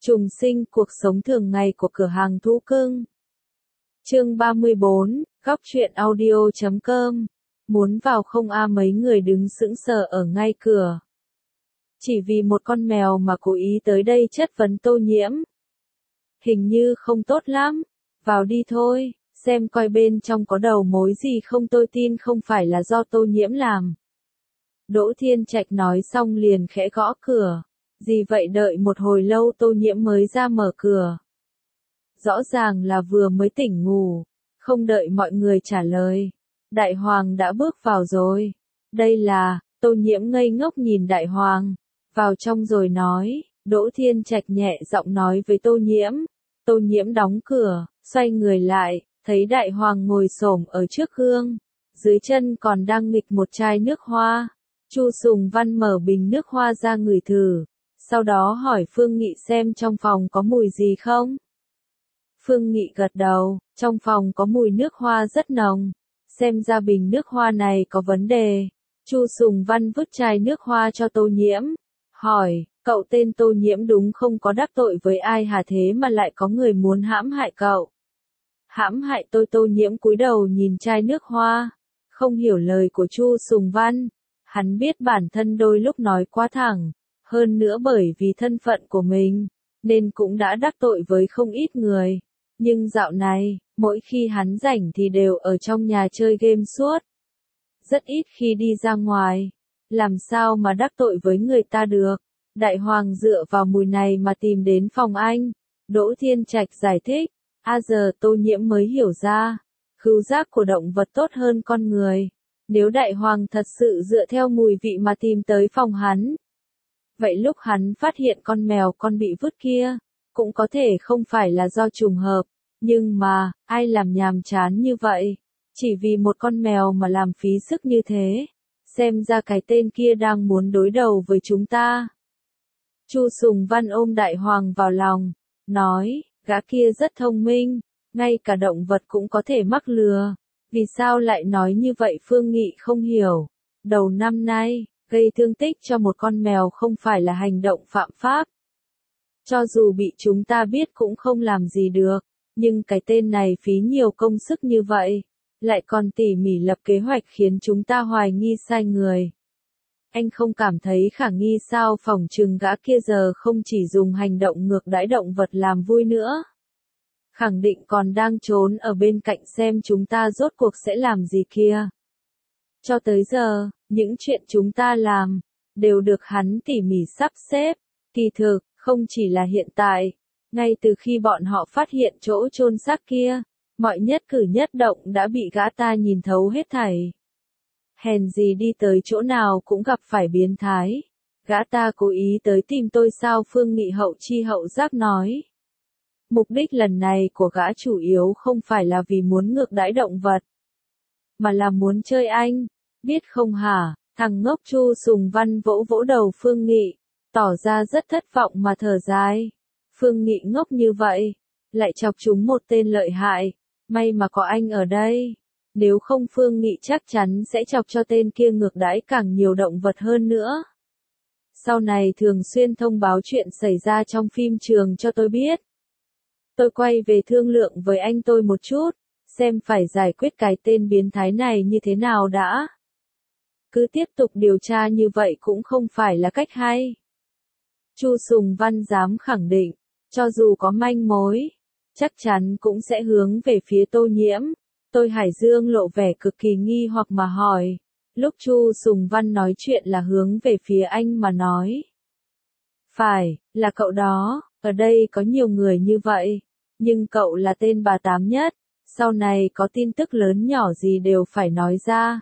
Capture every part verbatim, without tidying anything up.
Trùng sinh cuộc sống thường ngày của cửa hàng thú cưng. Chương ba mươi bốn, góc truyện audio chấm com. Muốn vào không a mấy người đứng sững sờ ở ngay cửa. Chỉ vì một con mèo mà cố ý tới đây chất vấn Tô Nhiễm. Hình như không tốt lắm. Vào đi thôi, xem coi bên trong có đầu mối gì không, tôi tin không phải là do Tô Nhiễm làm. Đỗ Thiên Trạch nói xong liền khẽ gõ cửa. Gì vậy, đợi một hồi lâu Tô Nhiễm mới ra mở cửa. Rõ ràng là vừa mới tỉnh ngủ, không đợi mọi người trả lời. Đại Hoàng đã bước vào rồi. Đây là, Tô Nhiễm ngây ngốc nhìn Đại Hoàng. Vào trong rồi nói, Đỗ Thiên Trạch nhẹ giọng nói với Tô Nhiễm. Tô Nhiễm đóng cửa, xoay người lại, thấy Đại Hoàng ngồi xổm ở trước gương. Dưới chân còn đang nghịch một chai nước hoa. Chu Sùng Văn mở bình nước hoa ra ngửi thử. Sau đó hỏi Phương Nghị xem trong phòng có mùi gì không. Phương Nghị gật đầu, trong phòng có mùi nước hoa rất nồng. Xem ra bình nước hoa này có vấn đề. Chu Sùng Văn vứt chai nước hoa cho Tô Nhiễm. Hỏi, cậu tên Tô Nhiễm đúng không có đắc tội với ai hả, thế mà lại có người muốn hãm hại cậu? Hãm hại tôi? Tô Nhiễm cúi đầu nhìn chai nước hoa. Không hiểu lời của Chu Sùng Văn. Hắn biết bản thân đôi lúc nói quá thẳng. Hơn nữa bởi vì thân phận của mình, nên cũng đã đắc tội với không ít người. Nhưng dạo này, mỗi khi hắn rảnh thì đều ở trong nhà chơi game suốt. Rất ít khi đi ra ngoài. Làm sao mà đắc tội với người ta được? Đại Hoàng dựa vào mùi này mà tìm đến phòng anh. Đỗ Thiên Trạch giải thích. À giờ Tô Nhiễm mới hiểu ra. Khứu giác của động vật tốt hơn con người. Nếu Đại Hoàng thật sự dựa theo mùi vị mà tìm tới phòng hắn, vậy lúc hắn phát hiện con mèo con bị vứt kia, cũng có thể không phải là do trùng hợp, nhưng mà, ai làm nhàm chán như vậy? Chỉ vì một con mèo mà làm phí sức như thế, xem ra cái tên kia đang muốn đối đầu với chúng ta. Chu Sùng Văn ôm Đại Hoàng vào lòng, nói, gã kia rất thông minh, ngay cả động vật cũng có thể mắc lừa. Vì sao lại nói như vậy? Phương Nghị không hiểu. Đầu năm nay, gây thương tích cho một con mèo không phải là hành động phạm pháp. Cho dù bị chúng ta biết cũng không làm gì được, nhưng cái tên này phí nhiều công sức như vậy, lại còn tỉ mỉ lập kế hoạch khiến chúng ta hoài nghi sai người. Anh không cảm thấy khả nghi sao? Phỏng chừng gã kia giờ không chỉ dùng hành động ngược đãi động vật làm vui nữa. Khẳng định còn đang trốn ở bên cạnh xem chúng ta rốt cuộc sẽ làm gì kia. Cho tới giờ, những chuyện chúng ta làm, đều được hắn tỉ mỉ sắp xếp. Kỳ thực, không chỉ là hiện tại, ngay từ khi bọn họ phát hiện chỗ chôn xác kia, mọi nhất cử nhất động đã bị gã ta nhìn thấu hết thảy. Hèn gì đi tới chỗ nào cũng gặp phải biến thái. Gã ta cố ý tới tìm tôi sao? Phương Nghị hậu chi hậu giác nói. Mục đích lần này của gã chủ yếu không phải là vì muốn ngược đãi động vật, mà là muốn chơi anh, biết không hả? Thằng ngốc. Chu Sùng Văn vỗ vỗ đầu Phương Nghị, tỏ ra rất thất vọng mà thở dài. Phương Nghị ngốc như vậy, lại chọc chúng một tên lợi hại, may mà có anh ở đây. Nếu không Phương Nghị chắc chắn sẽ chọc cho tên kia ngược đãi càng nhiều động vật hơn nữa. Sau này thường xuyên thông báo chuyện xảy ra trong phim trường cho tôi biết. Tôi quay về thương lượng với anh tôi một chút, xem phải giải quyết cái tên biến thái này như thế nào đã. Cứ tiếp tục điều tra như vậy cũng không phải là cách hay. Chu Sùng Văn dám khẳng định, cho dù có manh mối, chắc chắn cũng sẽ hướng về phía Tô Nhiễm. Tôi Hải Dương lộ vẻ cực kỳ nghi hoặc mà hỏi. Lúc Chu Sùng Văn nói chuyện là hướng về phía anh mà nói. Phải, là cậu đó, ở đây có nhiều người như vậy. Nhưng cậu là tên bà tám nhất, sau này có tin tức lớn nhỏ gì đều phải nói ra.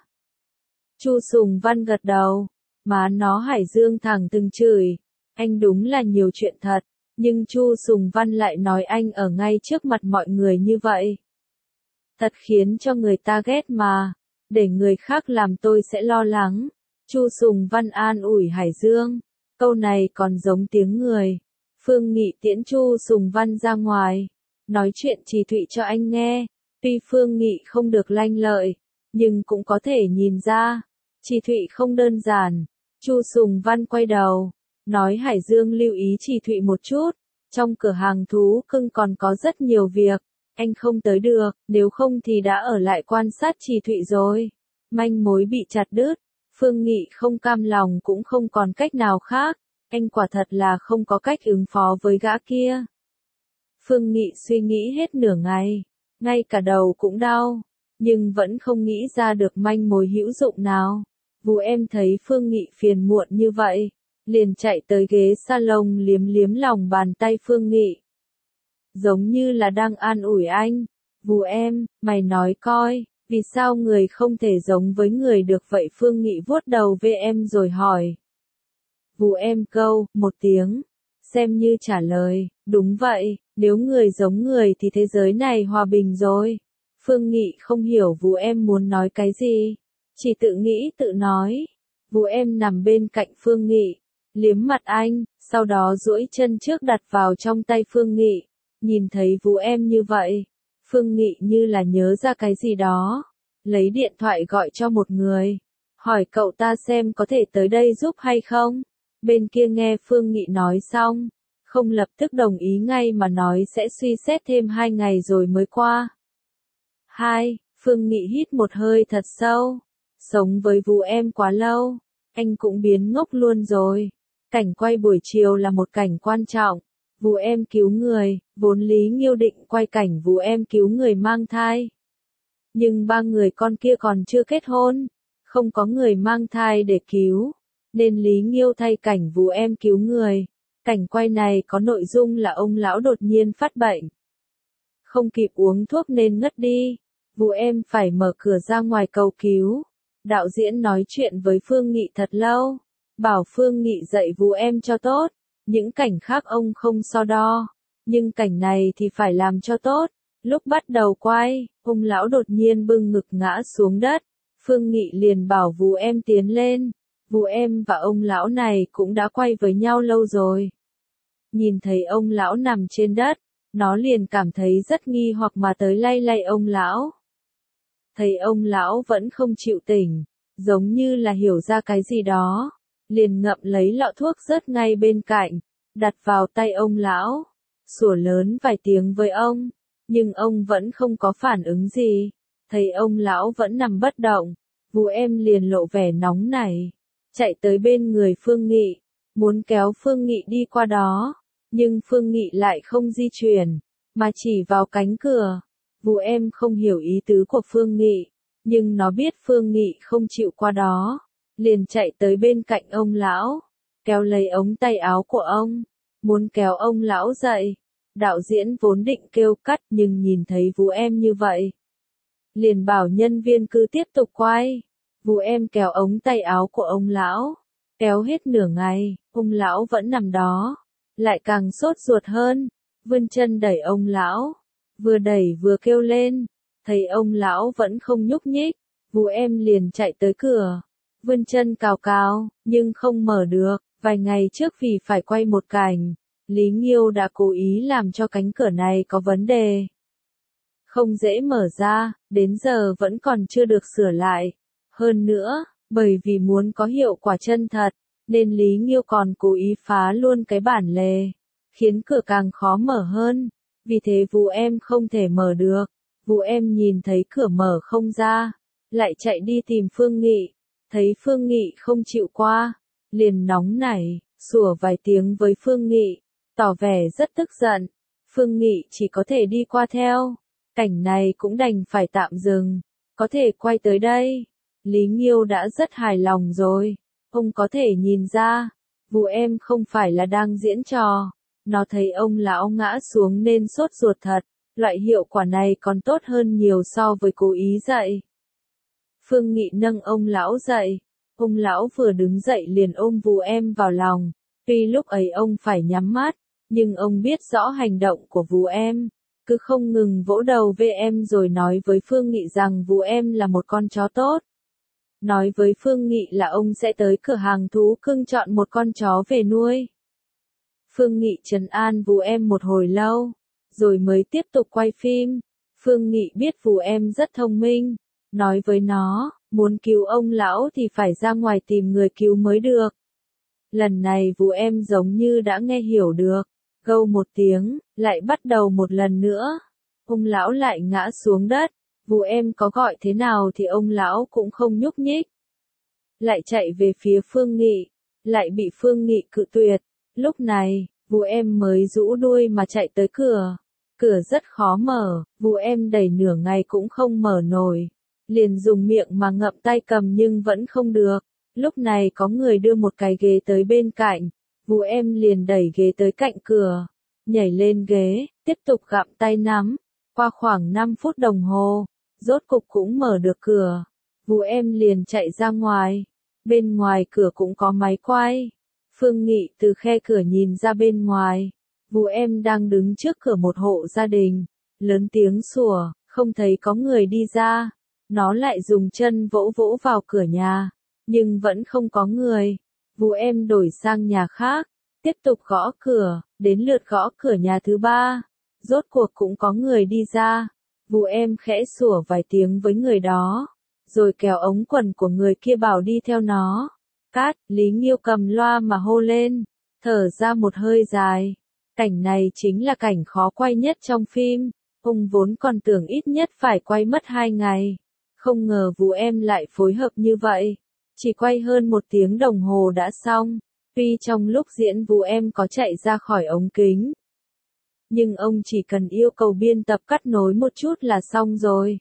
Chu Sùng Văn gật đầu, má nó Hải Dương thẳng từng chửi. Anh đúng là nhiều chuyện thật, nhưng Chu Sùng Văn lại nói anh ở ngay trước mặt mọi người như vậy. Thật khiến cho người ta ghét mà, để người khác làm tôi sẽ lo lắng. Chu Sùng Văn an ủi Hải Dương, câu này còn giống tiếng người. Phương Nghị tiễn Chu Sùng Văn ra ngoài, nói chuyện trì thụy cho anh nghe. Tuy Phương Nghị không được lanh lợi, nhưng cũng có thể nhìn ra, trì thụy không đơn giản. Chu Sùng Văn quay đầu, nói Hải Dương lưu ý trì thụy một chút, Trong cửa hàng thú cưng còn có rất nhiều việc, anh không tới được, nếu không thì đã ở lại quan sát Trì Thụy rồi. Manh mối bị chặt đứt, Phương Nghị không cam lòng cũng không còn cách nào khác, anh quả thật là không có cách ứng phó với gã kia. Phương Nghị suy nghĩ hết nửa ngày, ngay cả đầu cũng đau, nhưng vẫn không nghĩ ra được manh mối hữu dụng nào. Vú em thấy Phương Nghị phiền muộn như vậy, liền chạy tới ghế salon liếm liếm lòng bàn tay Phương Nghị. Giống như là đang an ủi anh, vú em, mày nói coi, vì sao người không thể giống với người được vậy? Phương Nghị vuốt đầu về em rồi hỏi. Vú em câu, một tiếng, xem như trả lời, đúng vậy, nếu người giống người thì thế giới này hòa bình rồi. Phương Nghị không hiểu vú em muốn nói cái gì, chỉ tự nghĩ tự nói. Vú em nằm bên cạnh Phương Nghị, liếm mặt anh, sau đó duỗi chân trước đặt vào trong tay Phương Nghị. Nhìn thấy vú em như vậy, Phương Nghị như là nhớ ra cái gì đó, lấy điện thoại gọi cho một người, hỏi cậu ta xem có thể tới đây giúp hay không. Bên kia nghe Phương Nghị nói xong, không lập tức đồng ý ngay mà nói sẽ suy xét thêm hai ngày rồi mới qua. Hai, Phương Nghị hít một hơi thật sâu, sống với vú em quá lâu, anh cũng biến ngốc luôn rồi. Cảnh quay buổi chiều là một cảnh quan trọng. Vú em cứu người, vốn Lý Nghiêu định quay cảnh vú em cứu người mang thai. Nhưng ba người con kia còn chưa kết hôn, không có người mang thai để cứu, nên Lý Nghiêu thay cảnh vú em cứu người. Cảnh quay này có nội dung là ông lão đột nhiên phát bệnh, không kịp uống thuốc nên ngất đi, vú em phải mở cửa ra ngoài cầu cứu. Đạo diễn nói chuyện với Phương Nghị thật lâu, bảo Phương Nghị dạy vú em cho tốt. Những cảnh khác ông không so đo, nhưng cảnh này thì phải làm cho tốt. Lúc bắt đầu quay, ông lão đột nhiên bưng ngực ngã xuống đất, Phương Nghị liền bảo vú em tiến lên. Vú em và ông lão này cũng đã quay với nhau lâu rồi. Nhìn thấy ông lão nằm trên đất, nó liền cảm thấy rất nghi hoặc mà tới lay lay ông lão. Thấy ông lão vẫn không chịu tỉnh, giống như là hiểu ra cái gì đó, liền ngậm lấy lọ thuốc rớt ngay bên cạnh, đặt vào tay ông lão, sủa lớn vài tiếng với ông, nhưng ông vẫn không có phản ứng gì. Thấy ông lão vẫn nằm bất động, vú em liền lộ vẻ nóng nảy, chạy tới bên người Phương Nghị, muốn kéo Phương Nghị đi qua đó, nhưng Phương Nghị lại không di chuyển, mà chỉ vào cánh cửa. Vú em không hiểu ý tứ của Phương Nghị, nhưng nó biết Phương Nghị không chịu qua đó, liền chạy tới bên cạnh ông lão, kéo lấy ống tay áo của ông, muốn kéo ông lão dậy. Đạo diễn vốn định kêu cắt nhưng nhìn thấy vú em như vậy, liền bảo nhân viên cứ tiếp tục quay. Vú em kéo ống tay áo của ông lão, kéo hết nửa ngày, ông lão vẫn nằm đó, lại càng sốt ruột hơn, vươn chân đẩy ông lão, vừa đẩy vừa kêu lên. Thấy ông lão vẫn không nhúc nhích, vú em liền chạy tới cửa, vươn chân cào cào, nhưng không mở được. Vài ngày trước vì phải quay một cảnh, Lý Nghiêu đã cố ý làm cho cánh cửa này có vấn đề, không dễ mở ra, đến giờ vẫn còn chưa được sửa lại. Hơn nữa, bởi vì muốn có hiệu quả chân thật, nên Lý Nghiêu còn cố ý phá luôn cái bản lề, khiến cửa càng khó mở hơn. Vì thế vú em không thể mở được. Vú em nhìn thấy cửa mở không ra, lại chạy đi tìm Phương Nghị, thấy Phương Nghị không chịu qua, liền nóng nảy, sủa vài tiếng với Phương Nghị, tỏ vẻ rất tức giận. Phương Nghị chỉ có thể đi qua theo, cảnh này cũng đành phải tạm dừng, có thể quay tới đây. Lý Nghiêu đã rất hài lòng rồi, ông có thể nhìn ra, vú em không phải là đang diễn trò, nó thấy ông lão ngã xuống nên sốt ruột thật, loại hiệu quả này còn tốt hơn nhiều so với cố ý dậy. Phương Nghị nâng ông lão dậy, ông lão vừa đứng dậy liền ôm vú em vào lòng, tuy lúc ấy ông phải nhắm mắt, nhưng ông biết rõ hành động của vú em, cứ không ngừng vỗ đầu về em rồi nói với Phương Nghị rằng vú em là một con chó tốt. Nói với Phương Nghị là ông sẽ tới cửa hàng thú cưng chọn một con chó về nuôi. Phương Nghị trấn an vú em một hồi lâu, rồi mới tiếp tục quay phim. Phương Nghị biết vú em rất thông minh, nói với nó, muốn cứu ông lão thì phải ra ngoài tìm người cứu mới được. Lần này vú em giống như đã nghe hiểu được, Gâu một tiếng, lại bắt đầu một lần nữa. Ông lão lại ngã xuống đất, Vu Em có gọi thế nào thì ông lão cũng không nhúc nhích. Lại chạy về phía Phương Nghị, lại bị Phương Nghị cự tuyệt. Lúc này, Vu Em mới rũ đuôi mà chạy tới cửa. Cửa rất khó mở, Vu Em đẩy nửa ngày cũng không mở nổi. Liền dùng miệng mà ngậm tay cầm nhưng vẫn không được. Lúc này có người đưa một cái ghế tới bên cạnh. Vu Em liền đẩy ghế tới cạnh cửa. Nhảy lên ghế, tiếp tục gặm tay nắm. Qua khoảng năm phút đồng hồ, rốt cục cũng mở được cửa. Vu Em liền chạy ra ngoài. Bên ngoài cửa cũng có máy quay. Phương Nghị từ khe cửa nhìn ra bên ngoài. Vu Em đang đứng trước cửa một hộ gia đình. Lớn tiếng sủa, không thấy có người đi ra. Nó lại dùng chân vỗ vỗ vào cửa nhà. Nhưng vẫn không có người. Vu Em đổi sang nhà khác. Tiếp tục gõ cửa, đến lượt gõ cửa nhà thứ ba. Rốt cuộc cũng có người đi ra. Vu Em khẽ sủa vài tiếng với người đó. Rồi kéo ống quần của người kia bảo đi theo nó. Cát, Lý Nghiêu cầm loa mà hô lên. Thở ra một hơi dài. Cảnh này chính là cảnh khó quay nhất trong phim. Ông vốn còn tưởng ít nhất phải quay mất hai ngày. Không ngờ Vu Em lại phối hợp như vậy. Chỉ quay hơn một tiếng đồng hồ đã xong. Tuy trong lúc diễn Vu Em có chạy ra khỏi ống kính. Nhưng ông chỉ cần yêu cầu biên tập cắt nối một chút là xong rồi.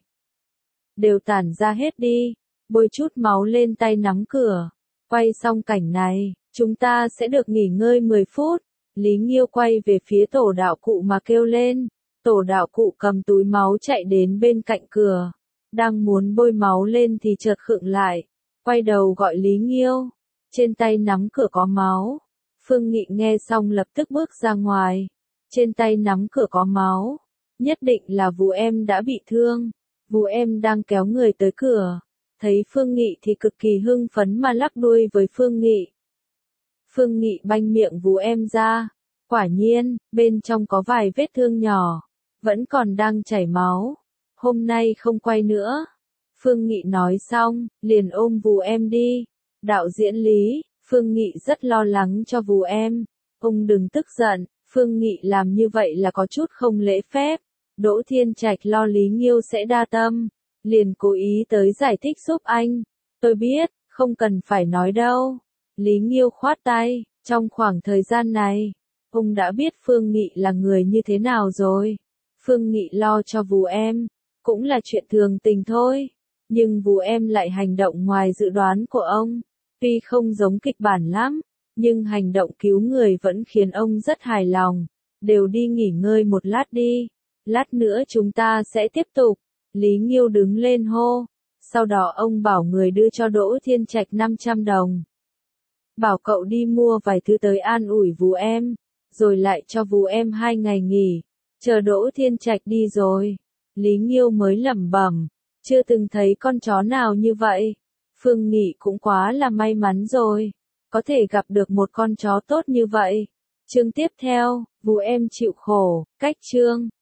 Đều tản ra hết đi. Bôi chút máu lên tay nắm cửa. Quay xong cảnh này, chúng ta sẽ được nghỉ ngơi mười phút. Lý Nghiêu quay về phía tổ đạo cụ mà kêu lên. Tổ đạo cụ cầm túi máu chạy đến bên cạnh cửa. Đang muốn bôi máu lên thì chợt khựng lại. Quay đầu gọi Lý Nghiêu. Trên tay nắm cửa có máu. Phương Nghị nghe xong lập tức bước ra ngoài. Trên tay nắm cửa có máu. Nhất định là Vu Em đã bị thương. Vu Em đang kéo người tới cửa. Thấy Phương Nghị thì cực kỳ hưng phấn mà lắc đuôi với Phương Nghị. Phương Nghị banh miệng Vu Em ra. Quả nhiên, bên trong có vài vết thương nhỏ. Vẫn còn đang chảy máu. Hôm nay không quay nữa. Phương Nghị nói xong, liền ôm Vu Em đi. Đạo diễn Lý, Phương Nghị rất lo lắng cho Vu Em. Ông đừng tức giận, Phương Nghị làm như vậy là có chút không lễ phép. Đỗ Thiên Trạch lo Lý Nghiêu sẽ đa tâm. Liền cố ý tới giải thích giúp anh. Tôi biết, không cần phải nói đâu. Lý Nghiêu khoát tay, trong khoảng thời gian này, ông đã biết Phương Nghị là người như thế nào rồi. Phương Nghị lo cho Vu Em, cũng là chuyện thường tình thôi. Nhưng Vu Em lại hành động ngoài dự đoán của ông. Tuy không giống kịch bản lắm, nhưng hành động cứu người vẫn khiến ông rất hài lòng. Đều đi nghỉ ngơi một lát đi. Lát nữa chúng ta sẽ tiếp tục. Lý Nghiêu đứng lên hô. Sau đó ông bảo người đưa cho Đỗ Thiên Trạch năm trăm đồng. Bảo cậu đi mua vài thứ tới an ủi Vu Em. Rồi lại cho Vu Em hai ngày nghỉ. Chờ Đỗ Thiên Trạch đi rồi. Lý Nghiêu mới lẩm bẩm. Chưa từng thấy con chó nào như vậy. Phương Nghị cũng quá là may mắn rồi. Có thể gặp được một con chó tốt như vậy. Chương tiếp theo, Vu Em chịu khổ, cách chương.